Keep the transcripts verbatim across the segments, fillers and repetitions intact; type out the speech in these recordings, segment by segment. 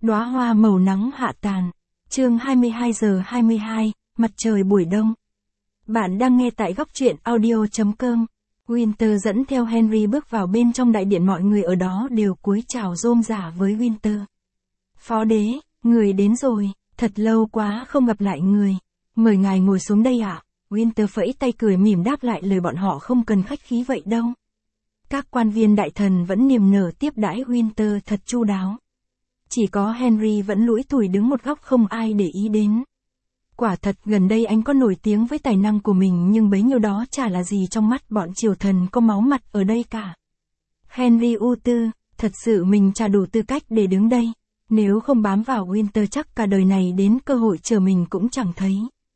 Đóa hoa màu nắng hạ tàn. Chương hai mươi hai giờ hai mươi hai, mặt trời buổi đông. Bạn đang nghe tại góc truyện audio chấm com. Winter dẫn theo Henry bước vào bên trong đại điện, mọi người ở đó đều cúi chào rôm rả với Winter. Phó đế, người đến rồi, thật lâu quá không gặp lại người. Mời ngài ngồi xuống đây ạ. À? Winter phẩy tay cười mỉm đáp lại lời bọn họ, không cần khách khí vậy đâu. Các quan viên đại thần vẫn niềm nở tiếp đãi Winter thật chu đáo. Chỉ có Henry vẫn lủi thủi đứng một góc không ai để ý đến. Quả thật gần đây anh có nổi tiếng với tài năng của mình, nhưng bấy nhiêu đó chả là gì trong mắt bọn triều thần có máu mặt ở đây cả. Henry ưu tư, thật sự mình chả đủ tư cách để đứng đây. Nếu không bám vào Winter chắc cả đời này đến cơ hội chờ mình cũng chẳng thấy.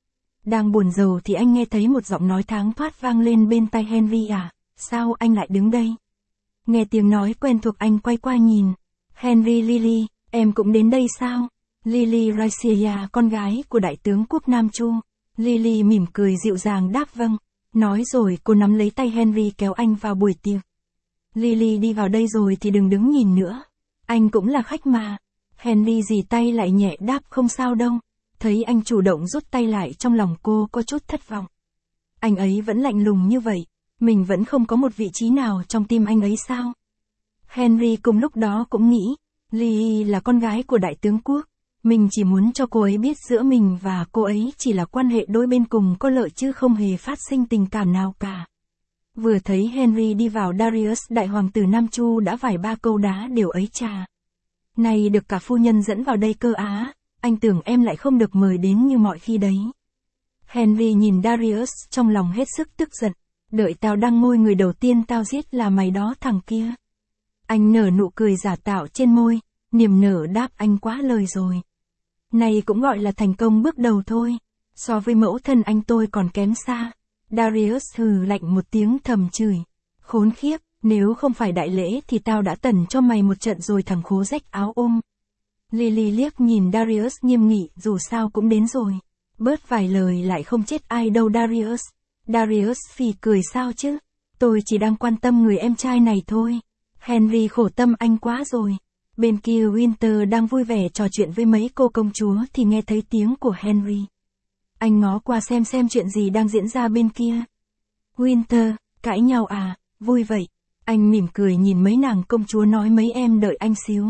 Đang buồn rầu thì anh nghe thấy một giọng nói thoáng thoát vang lên bên tai Henry. À, sao anh lại đứng đây? Nghe tiếng nói quen thuộc anh quay qua nhìn. Henry, Lily, em cũng đến đây sao? Lily Raisia, con gái của đại tướng quốc Nam Chu. Lily mỉm cười dịu dàng đáp vâng. Nói rồi cô nắm lấy tay Henry kéo anh vào buổi tiệc. Lily đi vào đây rồi thì đừng đứng nhìn nữa. Anh cũng là khách mà. Henry dì tay lại nhẹ đáp không sao đâu. Thấy anh chủ động rút tay lại, trong lòng cô có chút thất vọng. Anh ấy vẫn lạnh lùng như vậy. Mình vẫn không có một vị trí nào trong tim anh ấy sao? Henry cùng lúc đó cũng nghĩ. Lily là con gái của đại tướng quốc. Mình chỉ muốn cho cô ấy biết giữa mình và cô ấy chỉ là quan hệ đôi bên cùng có lợi chứ không hề phát sinh tình cảm nào cả. Vừa thấy Henry đi vào, Darius đại hoàng tử Nam Chu đã vài ba câu đá điều ấy trà. Này được cả phu nhân dẫn vào đây cơ á, anh tưởng em lại không được mời đến như mọi khi đấy. Henry nhìn Darius trong lòng hết sức tức giận. Đợi tao đăng ngôi, người đầu tiên tao giết là mày đó thằng kia. Anh nở nụ cười giả tạo trên môi, niềm nở đáp anh quá lời rồi. Này cũng gọi là thành công bước đầu thôi. So với mẫu thân anh tôi còn kém xa. Darius hừ lạnh một tiếng thầm chửi. Khốn khiếp, nếu không phải đại lễ thì tao đã tẩn cho mày một trận rồi thằng khố rách áo ôm. Lily liếc nhìn Darius nghiêm nghị, dù sao cũng đến rồi. Bớt vài lời lại không chết ai đâu Darius. Darius phì cười sao chứ. Tôi chỉ đang quan tâm người em trai này thôi. Henry khổ tâm anh quá rồi. Bên kia Winter đang vui vẻ trò chuyện với mấy cô công chúa thì nghe thấy tiếng của Henry. Anh ngó qua xem xem chuyện gì đang diễn ra bên kia. Winter, cãi nhau à, vui vậy. Anh mỉm cười nhìn mấy nàng công chúa nói mấy em đợi anh xíu.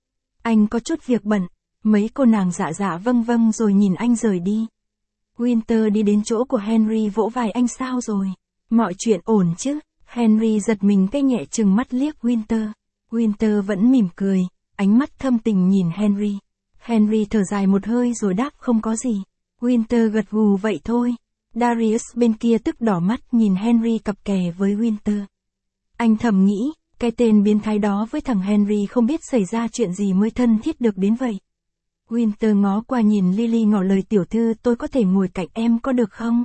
Anh có chút việc bận. Mấy cô nàng dạ dạ vâng vâng rồi nhìn anh rời đi. Winter đi đến chỗ của Henry vỗ vai anh, sao rồi? Mọi chuyện ổn chứ? Henry giật mình cái nhẹ chừng mắt liếc Winter. Winter vẫn mỉm cười, ánh mắt thâm tình nhìn Henry. Henry thở dài một hơi rồi đáp không có gì. Winter gật gù vậy thôi. Darius bên kia tức đỏ mắt nhìn Henry cặp kè với Winter. Anh thầm nghĩ, cái tên biến thái đó với thằng Henry không biết xảy ra chuyện gì mới thân thiết được đến vậy. Winter ngó qua nhìn Lily, ngỏ lời tiểu thư tôi có thể ngồi cạnh em có được không?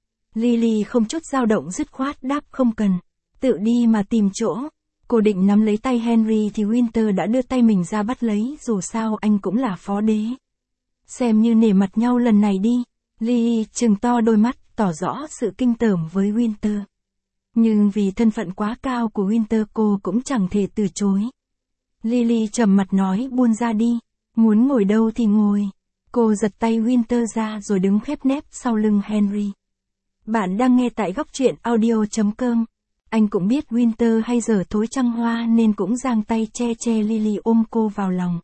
Lily không chút dao động dứt khoát đáp không cần. Tự đi mà tìm chỗ. Cô định nắm lấy tay Henry thì Winter đã đưa tay mình ra bắt lấy, dù sao anh cũng là phó đế. Xem như nể mặt nhau lần này đi. Lily trừng to đôi mắt, tỏ rõ sự kinh tởm với Winter. Nhưng vì thân phận quá cao của Winter cô cũng chẳng thể từ chối. Lily trầm mặt nói buông ra đi. Muốn ngồi đâu thì ngồi. Cô giật tay Winter ra rồi đứng khép nép sau lưng Henry. Bạn đang nghe tại góc truyện audio chấm com. Anh cũng biết Winter hay dở thối trăng hoa nên cũng giang tay che che Lily ôm cô vào lòng.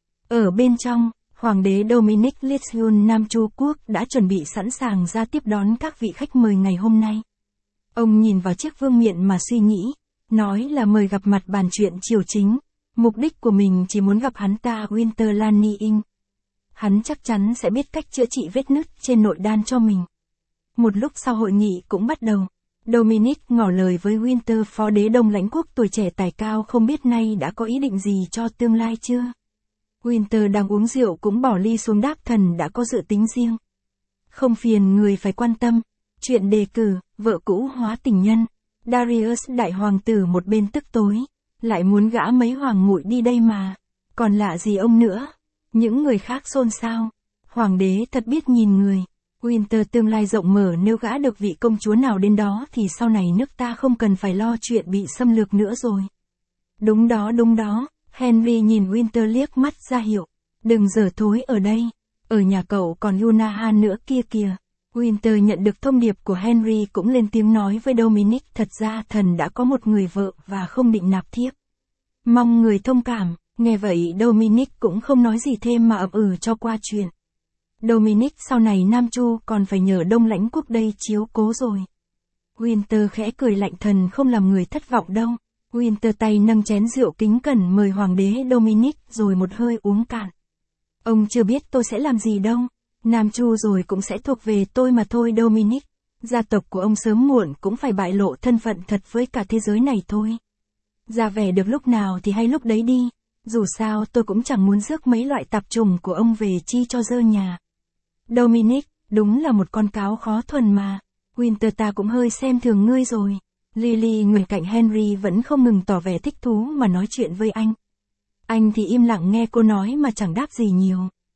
Ở bên trong, Hoàng đế Dominic Lithium Nam Chu Quốc đã chuẩn bị sẵn sàng ra tiếp đón các vị khách mời ngày hôm nay. Ông nhìn vào chiếc vương miện mà suy nghĩ, nói là mời gặp mặt bàn chuyện triều chính. Mục đích của mình chỉ muốn gặp hắn ta Winter Lanning. Hắn chắc chắn sẽ biết cách chữa trị vết nứt trên nội đan cho mình. Một lúc sau hội nghị cũng bắt đầu. Dominic ngỏ lời với Winter, phó đế Đông Lãnh quốc tuổi trẻ tài cao không biết nay đã có ý định gì cho tương lai chưa? Winter đang uống rượu cũng bỏ ly xuống đáp thần đã có dự tính riêng. Không phiền người phải quan tâm. Chuyện đề cử, vợ cũ hóa tình nhân. Darius đại hoàng tử một bên tức tối. Lại muốn gã mấy hoàng muội đi đây mà. Còn lạ gì ông nữa. Những người khác xôn xao. Hoàng đế thật biết nhìn người. Winter tương lai rộng mở, nếu gã được vị công chúa nào đến đó thì sau này nước ta không cần phải lo chuyện bị xâm lược nữa rồi. Đúng đó đúng đó. Henry nhìn Winter liếc mắt ra hiệu. Đừng giở thối ở đây. Ở nhà cậu còn Yuna Han nữa kia kìa. Winter nhận được thông điệp của Henry cũng lên tiếng nói với Dominic, thật ra thần đã có một người vợ và không định nạp thiếp. Mong người thông cảm. Nghe vậy Dominic cũng không nói gì thêm mà ậm ừ cho qua chuyện. Dominic sau này Nam Chu còn phải nhờ Đông Lãnh Quốc đây chiếu cố rồi. Winter khẽ cười lạnh, thần không làm người thất vọng đâu. Winter tay nâng chén rượu kính cẩn mời Hoàng đế Dominic rồi một hơi uống cạn. Ông chưa biết tôi sẽ làm gì đâu. Nam Chu rồi cũng sẽ thuộc về tôi mà thôi Dominic. Gia tộc của ông sớm muộn cũng phải bại lộ thân phận thật với cả thế giới này thôi. Ra vẻ được lúc nào thì hay lúc đấy đi. Dù sao tôi cũng chẳng muốn rước mấy loại tạp trùng của ông về chi cho dơ nhà. Dominic, đúng là một con cáo khó thuần mà. Winter ta cũng hơi xem thường ngươi rồi. Lily ngồi cạnh Henry vẫn không ngừng tỏ vẻ thích thú mà nói chuyện với anh. Anh thì im lặng nghe cô nói mà chẳng đáp gì nhiều.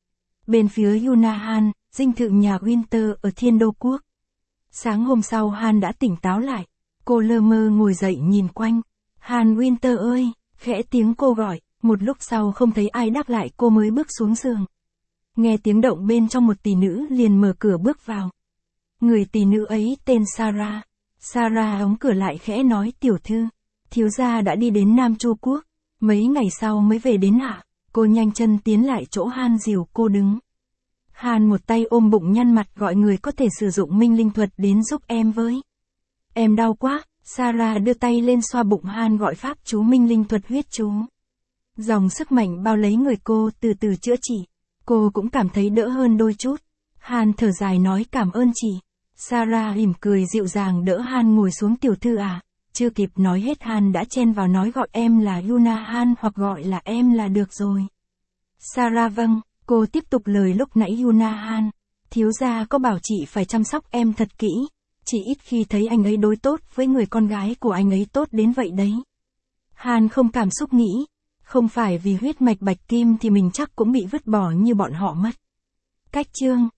Bên phía Yuna Han, dinh thự nhà Winter ở Thiên Đô Quốc. Sáng hôm sau Han đã tỉnh táo lại. Cô lơ mơ ngồi dậy nhìn quanh. Han Winter ơi, khẽ tiếng cô gọi. Một lúc sau không thấy ai đáp lại cô mới bước xuống giường. Nghe tiếng động bên trong, một tỷ nữ liền mở cửa bước vào. Người tỷ nữ ấy tên Sarah. Sarah đóng cửa lại khẽ nói, tiểu thư, thiếu gia đã đi đến Nam Chu Quốc. Mấy ngày sau mới về đến ạ. Cô nhanh chân tiến lại chỗ Han dìu cô đứng. Han một tay ôm bụng nhăn mặt gọi người có thể sử dụng minh linh thuật đến giúp em với. Em đau quá. Sarah đưa tay lên xoa bụng Han gọi pháp chú minh linh thuật huyết chú. Dòng sức mạnh bao lấy người cô từ từ chữa trị. Cô cũng cảm thấy đỡ hơn đôi chút. Han thở dài nói cảm ơn chị. Sarah mỉm cười dịu dàng đỡ Han ngồi xuống, tiểu thư à. Chưa kịp nói hết Han đã chen vào nói gọi em là Yuna Han hoặc gọi là em là được rồi. Sarah vâng, cô tiếp tục lời lúc nãy Yuna Han. Thiếu gia có bảo chị phải chăm sóc em thật kỹ. Chị ít khi thấy anh ấy đối tốt với người con gái của anh ấy tốt đến vậy đấy. Han không cảm xúc nghĩ. Không phải vì huyết mạch bạch kim thì mình chắc cũng bị vứt bỏ như bọn họ mất. Cách chương